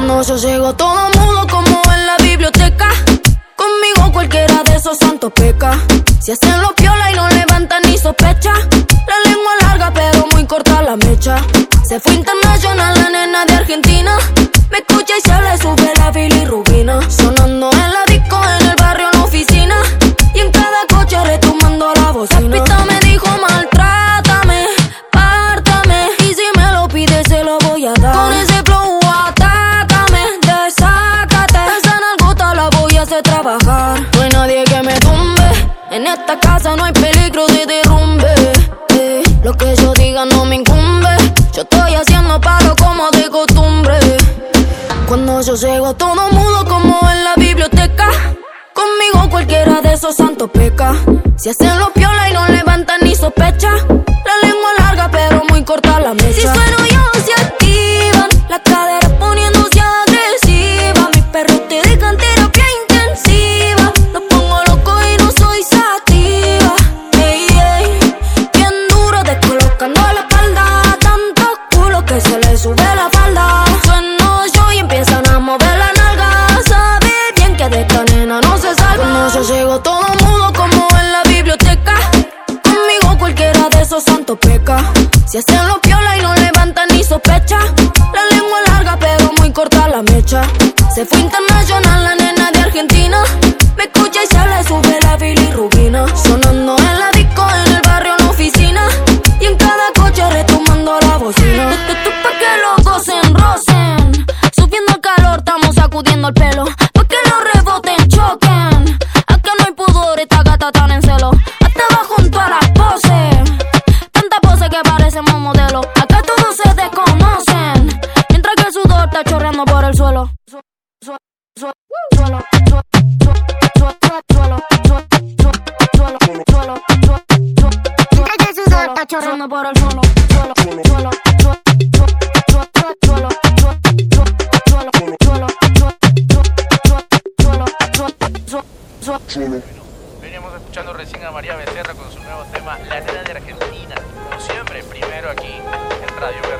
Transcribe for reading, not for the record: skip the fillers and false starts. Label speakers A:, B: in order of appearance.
A: Cuando yo llego todo mudo como en la biblioteca. Conmigo cualquiera de esos santos peca. Si hacen los piola y no levantan ni sospecha. La lengua larga pero muy corta la mecha. Se fue internacional la nena de Argentina. Me escucha y se le sube la bilirrubina. Sonando en la disco, en el barrio, en la oficina. Y en cada coche retumbando la bocina. Capita me dijo maltrátame, pártame. Y si me lo pide se lo voy a dar. Con ese flow atácame, desácate. Esa nalgota la voy a hacer trabajar. No hay nadie que me tumbe. En esta casa no hay peligro de derrumbe. Lo que yo diga no me incumbe. Yo estoy haciendo paro como de costumbre. Cuando yo llego todo mudo como en la biblioteca. Conmigo cualquiera de esos santos peca. Si hacen los piola y no levantan ni sospecha. La lengua larga pero muy corta la mecha. Si sueno yo se activan, las caderas poniéndose agresivas. Mis perros te dejan terapia intensiva. Los pongo loco y no soy sativa. Ey, ey, bien duro descolocando la espalda. Tantos culos que se le sube la falda. Sueno yo y empiezan a mover la nalga. Sabe bien que de esta nena no se salva. Cuando yo llego todo mudo como en la biblioteca. Conmigo cualquiera de esos santos peca. Si hacen los piola y no levantan ni sospecha. La lengua larga pero muy corta la mecha. Se fue internacional la nena de Argentina. Me escucha y se le sube la bilirrubina. Sonando en la disco, en el barrio, en la oficina. Y en cada coche retumbando la bocina. Pa' que los gocen, rocen. Subiendo el calor, estamos sacudiendo el pelo. Pa' que los reboten, choquen. Acá no hay pudor, esta gata tan en celo. Hasta abajo junto a las poses. Tanta pose que parecemos modelos. Acá todos se desconocen. Mientras que el sudor está chorreando por el suelo. Mientras que el sudor está chorreando por el suelo.
B: Veníamos escuchando recién a María Becerra con su nuevo tema La Nena de Argentina. Como siempre, primero aquí en Radio